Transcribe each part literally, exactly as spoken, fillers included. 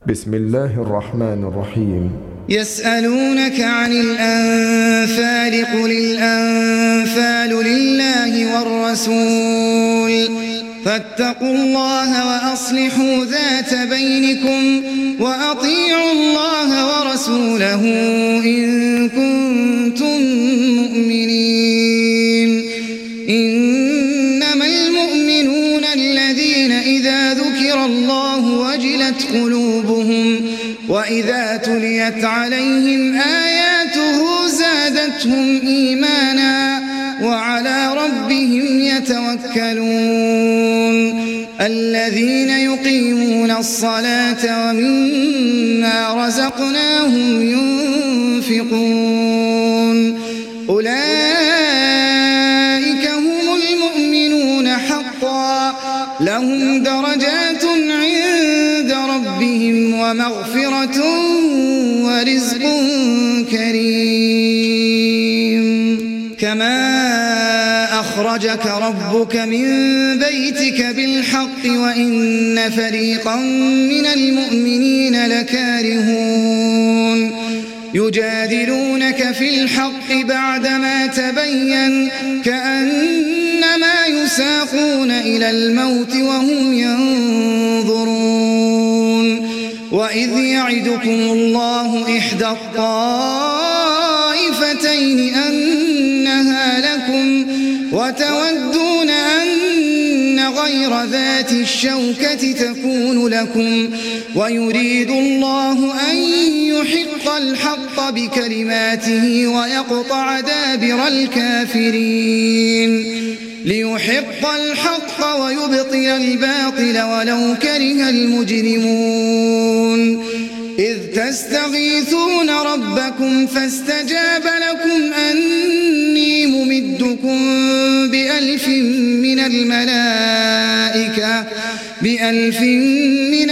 بسم الله الرحمن الرحيم. يسألونك عن الأنفال قل الأنفال لله والرسول فاتقوا الله وأصلحوا ذات بينكم وأطيعوا الله ورسوله إن كنتم مؤمنين. إنما المؤمنون الذين إذا ذكر الله وجلت قلوبهم وإذا تليت عليهم آياته زادتهم إيمانا وعلى ربهم يتوكلون. الذين يقيمون الصلاة ومما رزقناهم ينفقون أولئك هم المؤمنون حقا لهم درجات عند ربهم ومغفرة ورزق كريم. كما أخرجك ربك من بيتك بالحق وإن فريقا من المؤمنين لكارهون يجادلونك في الحق بعدما تبين كأنما يساقون إلى الموت وهم ينظرون. وإذ يعدكم الله إحدى الطائفتين أنها لكم وتودون أن غير ذات الشوكة تكون لكم ويريد الله أن يحق الحق بكلماته ويقطع دابر الكافرين ليحق الحق ويبطل الباطل ولو كره المجرمون. إذ تستغيثون ربكم فاستجاب لكم أني ممدكم بألف من الملائكة بألف من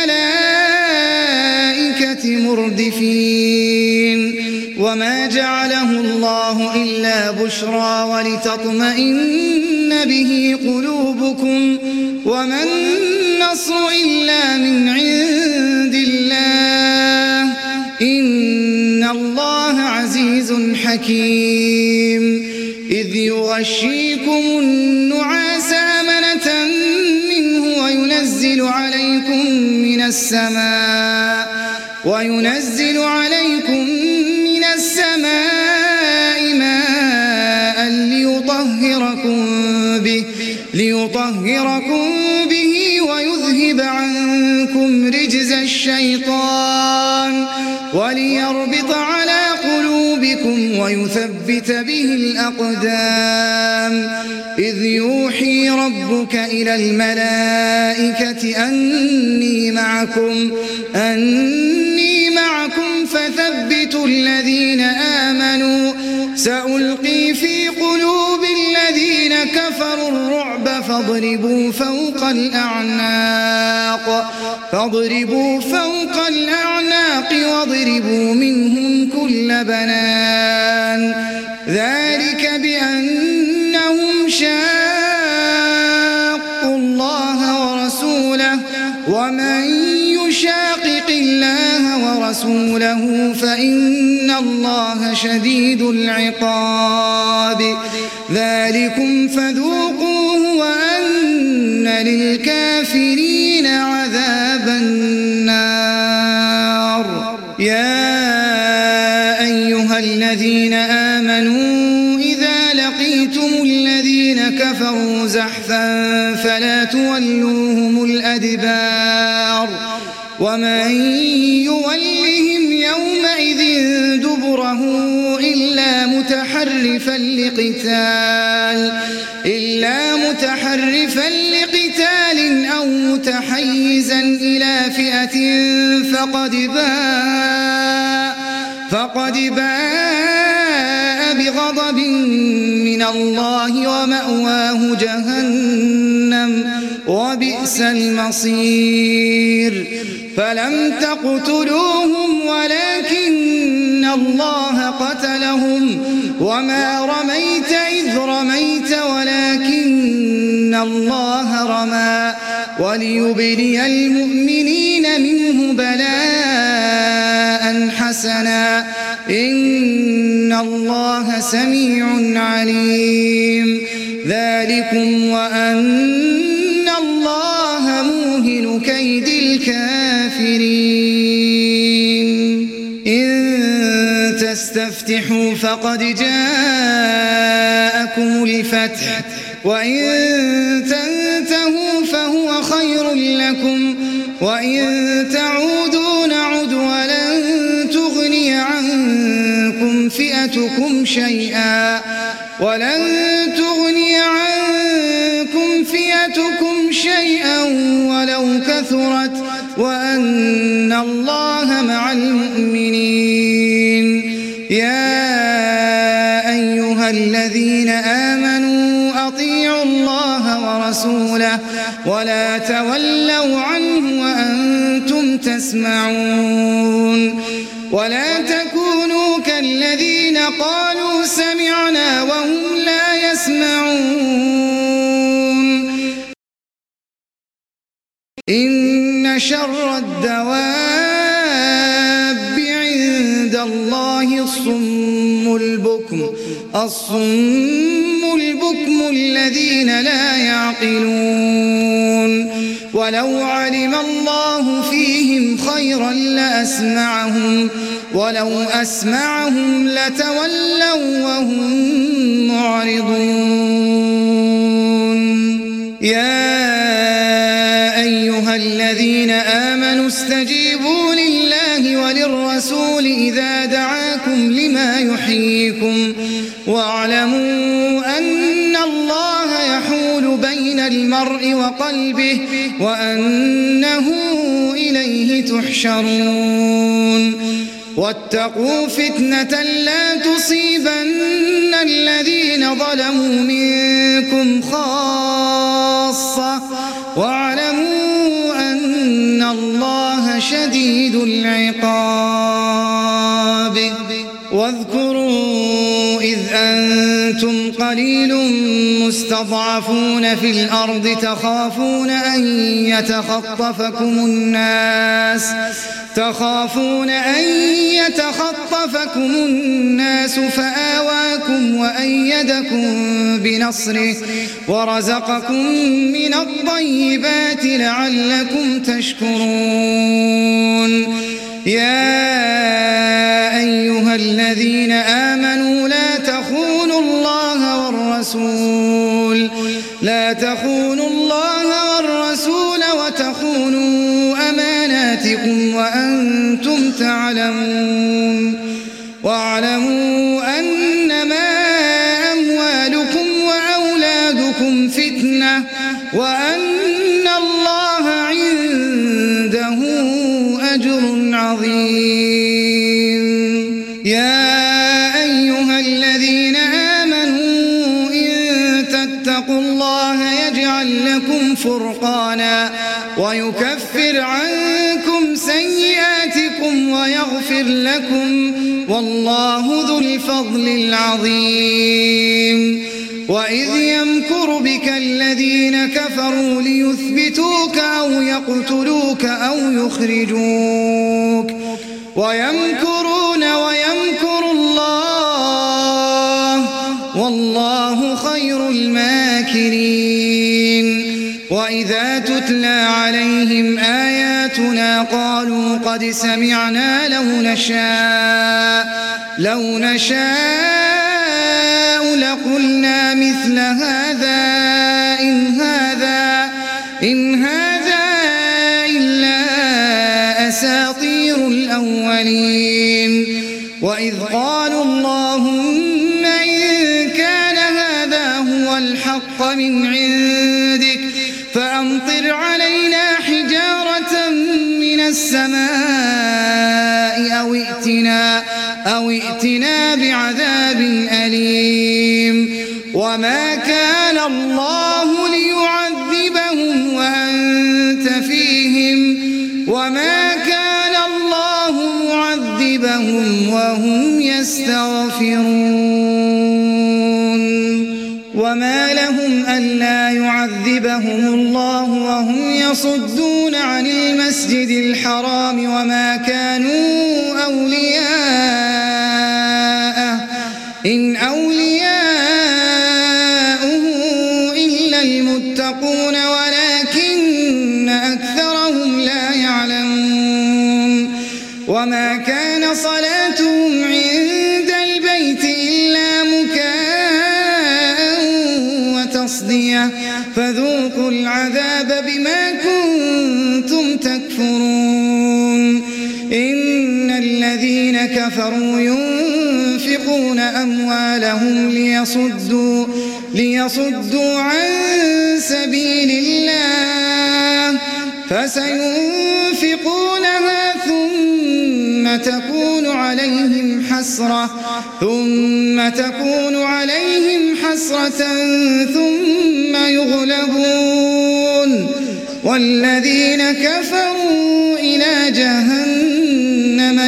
الملائكة مردفين. وما جعله الله إلا بشرى ولتطمئن به قلوبكم وما النصر إلا من عند الله إن الله عزيز حكيم. إذ يغشيكم النعاس أمنة منه وينزل عليكم من السماء وينزل عليكم من السماء ماء ليطهركم به ليطهركم به ويذهب عنكم رجز الشيطان وليربط على قلوبكم ويثبت به الأقدام. إذ يوحي ربك إلى الملائكة أني معكم أني معكم فثبتوا الذين آمنوا سألقي في قلوب الذين كفروا الرعب فاضربوا فوق الأعناق فاضربوا فوق الأعناق واضربوا منهم كل بنان. ذلك بأنهم شاقوا الله ورسوله ومن يشاقق الله ورسوله فإن الله شديد العقاب. ذلكم فذوقوه وأن للكافرين عذاب النار. يا أيها الذين آمنوا إذا لقيتم الذين كفروا زحفا فلا تولوهم الأدبار ومن يولهم يومئذ دبره إلا متحرفا لقتال إلا متحرفا لقتال أو متحيزا إلى فئة فقد باء فقد باء بغضب من الله ومأواه جهنم وبئس المصير. فلم تقتلوهم ولكن الله قتلهم وما رميت إذ رميت ولكن الله رمى وليبلي المؤمنين منه بلاء حسنا إن الله سميع عليم ذلكم وأن الله موهن كيد الكافرين إن تستفتحوا فقد جاءكم الفتح وإن تنتهوا فهو خير لكم وإن تعودوا نعد ولن تغني عنكم فئتكم شيئا ولن تغني عنكم فئتكم شيئا ولو كثرت وأن الله مع المؤمنين يا أيها الذين آمنوا أطيعوا الله ورسوله ولا تولوا عنه وأنتم تسمعون ولا تكونوا كالذين قالوا سمعنا وهم لا يسمعون إن شر الدواب عند الله الصم البكم الصم البكم الذين لا يعقلون ولو علم الله فيهم خيرا لأسمعهم ولو أسمعهم لتولوا وهم معرضون يا أيها الذين آمنوا استجيبوا لله وللرسول إذا دعاكم لما يحييكم واعلموا أن الله يحول بين المرء وقلبه وأنه إليه تحشرون واتقوا فتنة لا تصيبن الذين ظلموا منكم خاصة واعلموا أن الله شديد العقاب واذكروا إذ أنتم قليل مستضعفون في الأرض تخافون أن يتخطفكم الناس تخافون أن يتخطفكم الناس فآواكم وأيدكم بنصره ورزقكم من الطيبات لعلكم تشكرون يا أيها الذين آمنوا لا تخونوا الله والرسول لا تخونوا الله والرسول وتخونوا أماناتكم وأنتم تعلمون واعلموا أنما أموالكم وأولادكم فتنة وأن الله عنده أجر عظيم يا أيها الذين آمنوا إن تتقوا الله يجعل لكم فرقانا ويكفر عنكم سيئاتكم ويغفر لكم والله ذو الفضل العظيم وإذ يمكر بك الذين كفروا ليثبتوك أو يقتلوك أو يخرجوك ويمكرون ويمكر الله والله خير الماكرين وإذا تتلى عليهم آياتنا قالوا قد سمعنا لو نشاء لو نشاء لقلنا مثل هذا إن هذا إن هذا إلا أساطير الأولين وإذ قالوا اللهم إن كان هذا هو الحق من عندك فأمطر علينا حجارة من السماء أو ائتنا أو ائتنا بعذاب أليم وما كان الله ليعذبهم وأنت فيهم وما كان الله معذبهم وهم يستغفرون وما لهم ألا يعذبهم يعذبهم الله وهم يصدون عن المسجد الحرام وما كانوا أولياءه إن أولياؤه إلا المتقون ولكن أكثرهم لا يعلمون وما كان صلاتهم عند البيت إلا مكاء وتصدية فذوقوا العذاب بما كنتم تكفرون إن الذين كفروا ينفقون أموالهم ليصدوا, ليصدوا عن سبيل الله فسينفقونها ثم تكون عليهم حسرة ثم تكون عليهم حسرة ثم يغلبون والذين كفروا إلى جهنم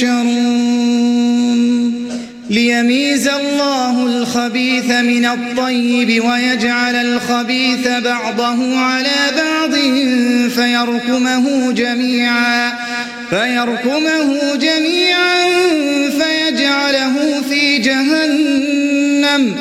يحشرون ليميز الله الخبيث من الطيب ويجعل الخبيث بعضه على بعض فيركمه جميعا فيركمه جميعا فيجعله في جهنم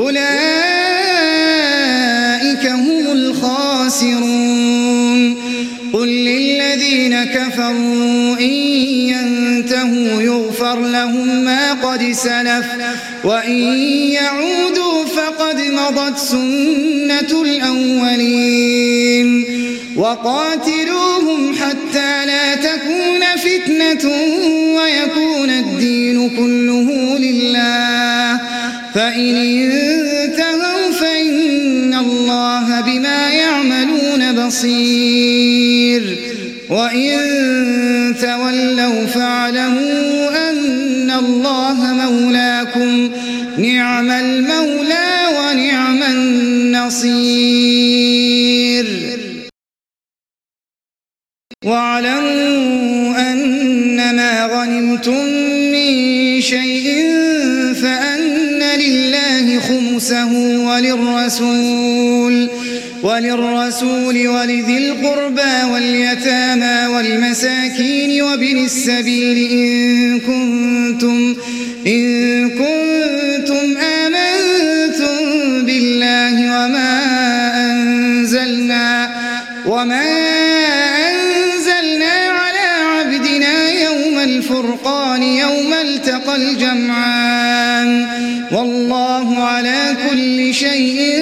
أولئك هم الخاسرون قل للذين كفروا إن ينتهوا يغفر لهم ما قد سلف وإن يعودوا فقد مضت سنة الأولين وقاتلوهم حتى لا تكون فتنة ويكون الدين كله لله فإن انتهوا فإن الله بما يعملون بصير وإن تولوا فاعلموا أن الله مولاكم نعم المولى ونعم النصير واعلموا أنما غنمتم من شيء فأن لله خمسه وللرسول وللرسول ولذي القربى واليتامى والمساكين وابن السبيل إن كنتم إن كنتم آمنتم بالله وما أنزلنا وما أنزلنا على عبدنا يوم الفرقان يوم التقى الجمعان والله على كل شيء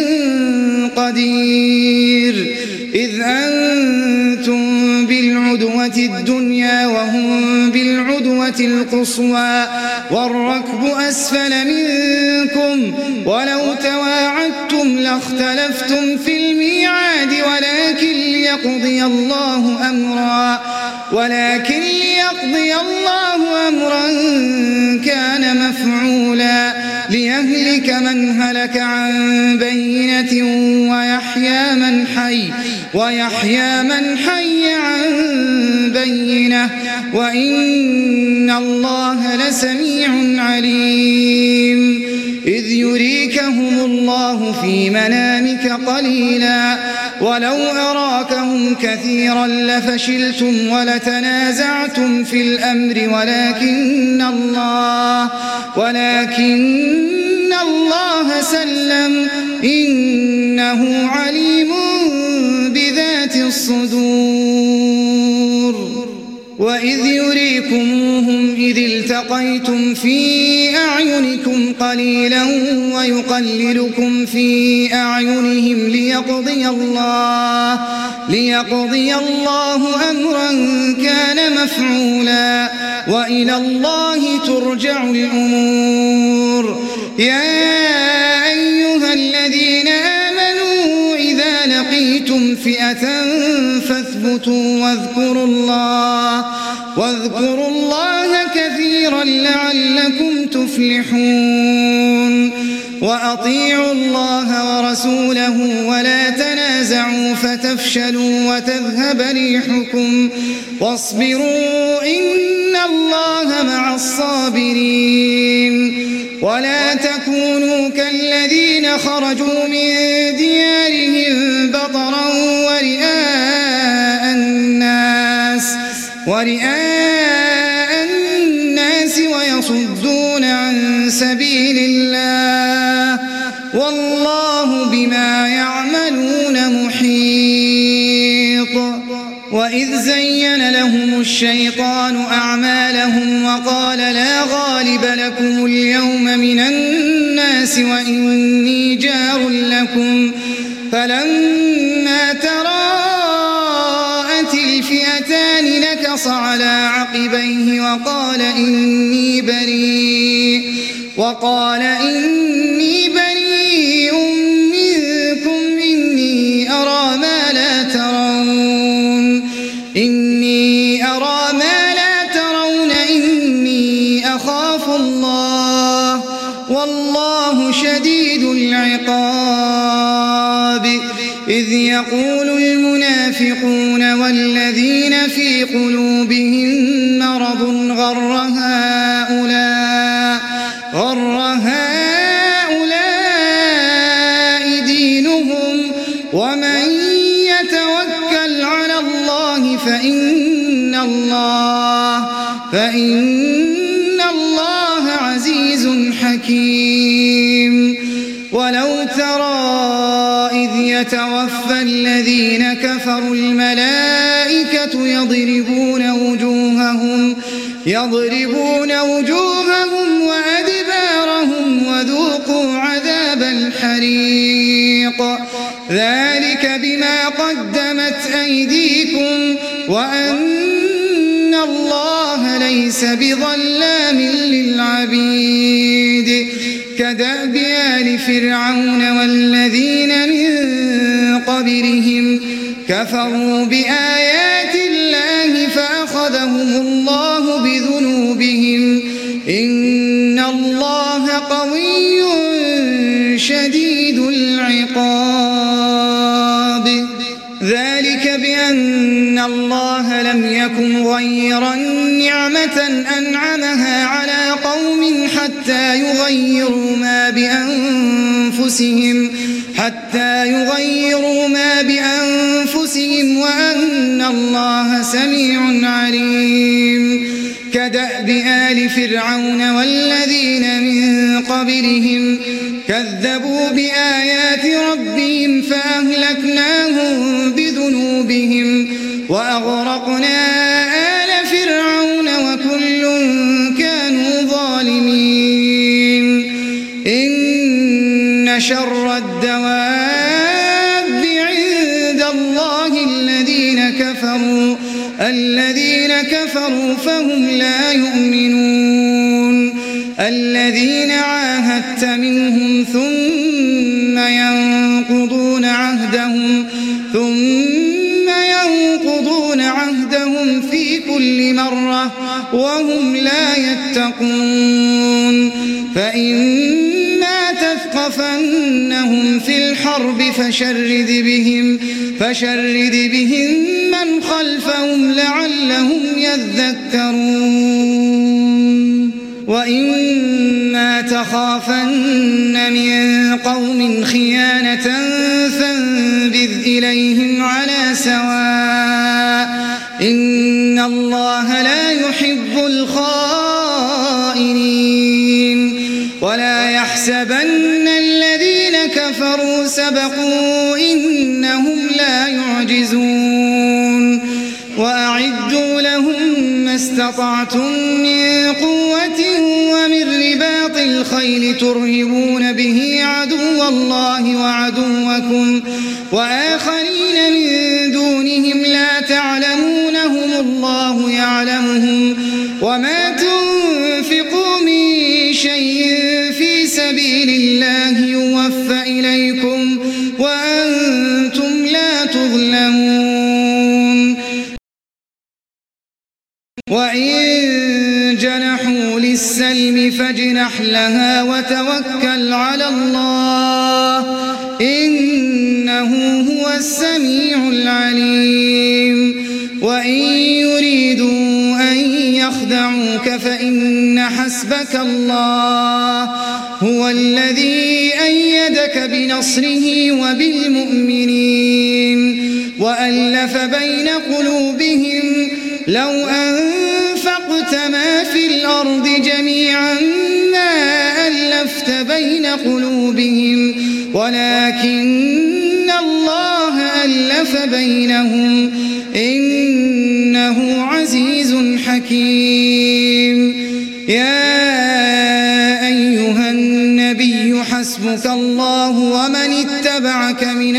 قدير إذ أنتم بالعدوة الدنيا وهم بالعدوة القصوى والركب أسفل منكم ولو تواعدتم لاختلفتم في الميعاد ولكن ليقضي الله أمرا ولكن ليقضي الله أمرا كان مفعولا ليهلك من هلك عن بينة ويحيى من حي ويحيى من حي عن بينة وإن الله لسميع عليم إذ يريكهم الله في منامك قليلا ولو أراكهم كثيرا لفشلتم ولتنازعتم في الأمر ولكن الله ولكن الله سلم إنه عليم بذات الصدور وإذ يريكموهم إذ التقيتم في أعينكم قليلا ويقللكم في أعينهم ليقضي الله ليقضي الله أمرا كان مفعولا وإلى الله ترجع الأمور يا أيها الذين آمنوا إذا لقيتم فئة فاثبتوا واذكروا الله واذكروا الله كثيرا لعلكم تفلحون وأطيعوا الله ورسوله ولا تنازعوا فتفشلوا وتذهب ريحكم واصبروا إن الله مع الصابرين ولا تكونوا كالذين خرجوا من ديارهم بطرا ورئاء الناس ورئاء الناس ويصدون عن سبيل الله والله بما يعملون محيط. وإذ زين لهم الشيطان أعمالهم وقال لا غالب لكم اليوم من الناس وإني جار لكم فلما تراءت الفئتان نكص على عقبيه وقال إني بريء وقال إني بريء منكم إني أرى ما لا ترون إني أرى ما لا ترون إني أخاف الله والله شديد العقاب. إذ يقول المنافقون والذين في قلوبهم مرض غر هؤلاء غر هؤلاء دينهم ومن يتوكل على الله فإن الله فإن الله عزيز حكيم. ولو ترى إذ يتوفى الذين كفروا الملائكة يضربون وجوههم يضربون وجوههم وأدبارهم وذوقوا عذاب الحريق ذلك بما قدمت أيديكم وأن الله ليس بظلام للعبيد. كدأب آل فرعون والذين من قبلهم كفروا بآيات الله فأخذهم الله بذنوبهم إن الله قوي شديد العقاب. ذلك بأن الله لم يكن غيرا نعمة أنعمها على قوم حتى يغيروا ما بأنفسهم حتى يغيروا ما بأنفسهم وأن الله سميع عليم. كدأب آل فرعون والذين من قبلهم كذبوا بآيات ربهم فأهلكناهم بذنوبهم وأغرقنا آل فرعون وكل كانوا ظالمين. إن شر الدواب عند الله الذين كفروا الذين كفروا فهم لا يؤمنون. الذين عاهدت منهم ثم ينقضون عهدهم ثم ينقضون عهدهم في كل مرة وهم لا يتقون. فإما تثقفنهم في الحرب فشرد بهم فشرد بهم من خلفهم لعلهم يذكرون. وإما تخافن من قوم خيانة فانبذ إليهم على سواء إن الله لا يحب الخائنين. ولا يحسبن الذين كفروا سبقوا إنهم لا يعجزون. وأعدوا لهم ما استطعتم من قوة ومن رباط الخيل ترهبون به عدو الله وعدوكم وآخرين من دونهم لا تعلمونهم الله يعلمهم وما تنفقوا من شيء في سبيل الله يوفى إليكم وأنتم لا تظلمون. وإن جنحوا للسلم فاجنح لها وتوكل على الله إنه هو السميع العليم. وإن يريدوا أن يخدعوك فإن حسبك الله هو الذي أيدك بنصره وبالمؤمنين وألف بين قلوبهم لو أنفقت ما في الأرض جميعا ما ألفت بين قلوبهم ولكن الله ألف بينهم إنه عزيز حكيم. يا أيها النبي حسبك الله ومن اتبعك من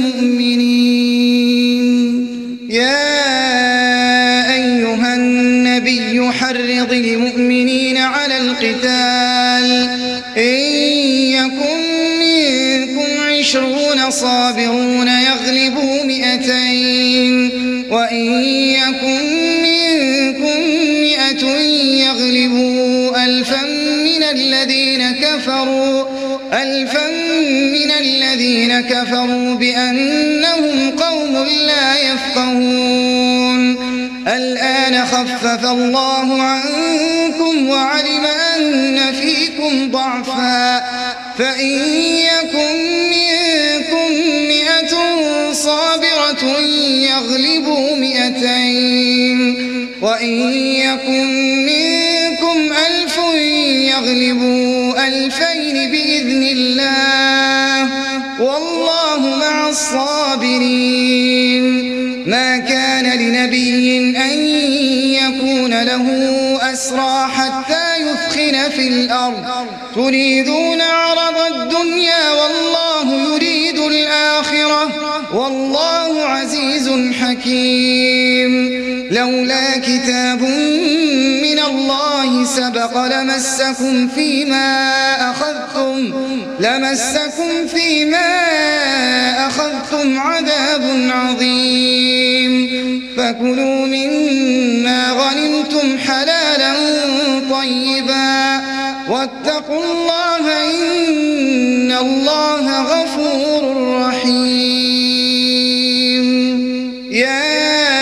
المؤمنين. يا أيها النبي حرض المؤمنين على القتال إن يكن منكم عشرون صابرون يغلبوا مئتين وإن يكن منكم مئة يغلبوا ألفا من الذين كفروا ألفا من الذين كفروا بأنهم قوم لا يفقهون. الآن خفف الله عنكم وعلم أن فيكم ضعفا فإن يكن منكم مئة صابرة يغلبوا مئتين وإن يكن منكم ألف يغلبوا ألفين بإذن الله والله مع الصابرين. ما كان لنبي أن يكون له أسرى حتى يثخن في الأرض تريدون عرض الدنيا والله يريد الآخرة والله عزيز حكيم. لولا كتاب من الله سبق لمسكم فيما أخذتم لمسكم فيما أخذتم عذاب عظيم. فكلوا مما غنمتم حلالا طيبا واتقوا الله إن الله غفور رحيم. يا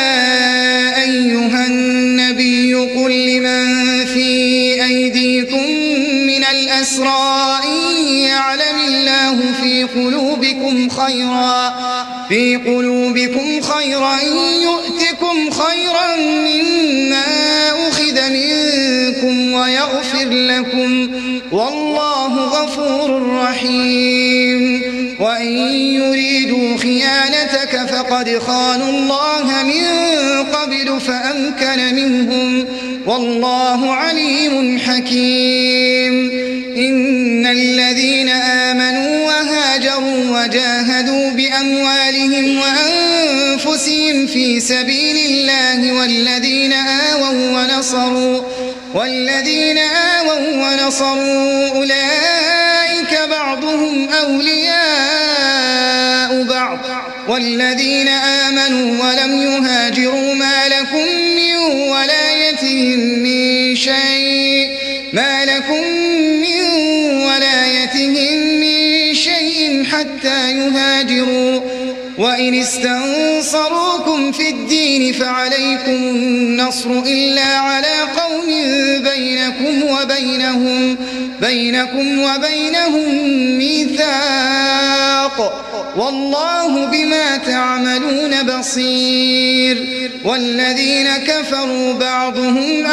أيها النبي قل لمن في أيديكم من الأسرى إن يعلم الله في قلوبكم خيرا في قلوبكم خيرا يؤتكم خيرا مما أخذ منكم ويغفر لكم والله غفور رحيم. وإن يريدوا خيانتك فقد خانوا الله من قبل فأمكن منهم والله عليم حكيم. إن الذين آمنوا وهاجروا وجاهدوا بأموالهم وأنفسهم في سبيل الله والذين آووا ونصروا والذين آووا ونصروا أولئك بعضهم أولياء بعض والذين آمنوا ولم يهاجروا ما لكم من ولايتهم من شيء ما لكم من ولايتهم من شيء حتى يهاجروا وإن استنصروكم في الدين فعليكم النصر إلا على قوم بينكم وبينهم بينكم وبينهم ميثاق والله بما تعملون بصير. والذين كفروا بعضهم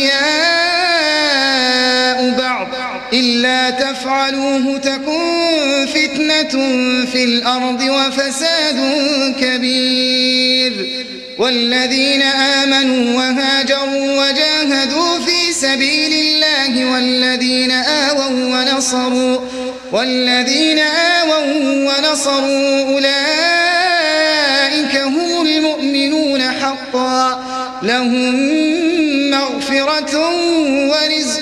أولياء بعض إلا تفعلوه تكن فتنة في الأرض وفساد كبير. والذين آمنوا وهاجروا وجاهدوا في سبيل الله والذين آووا ونصروا والذين آووا ونصروا أولئك هم المؤمنون حقا لهم مغفرة ورزق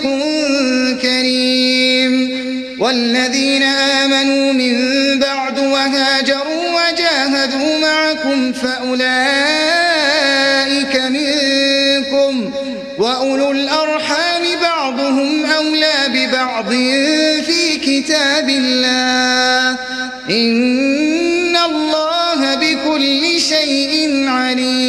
كريم. والذين آمنوا من بعد وهاجروا وجاهدوا معكم فأولئك منكم وأولو الأرحام بعضهم أولى ببعض في كتاب الله إن الله بكل شيء عليم.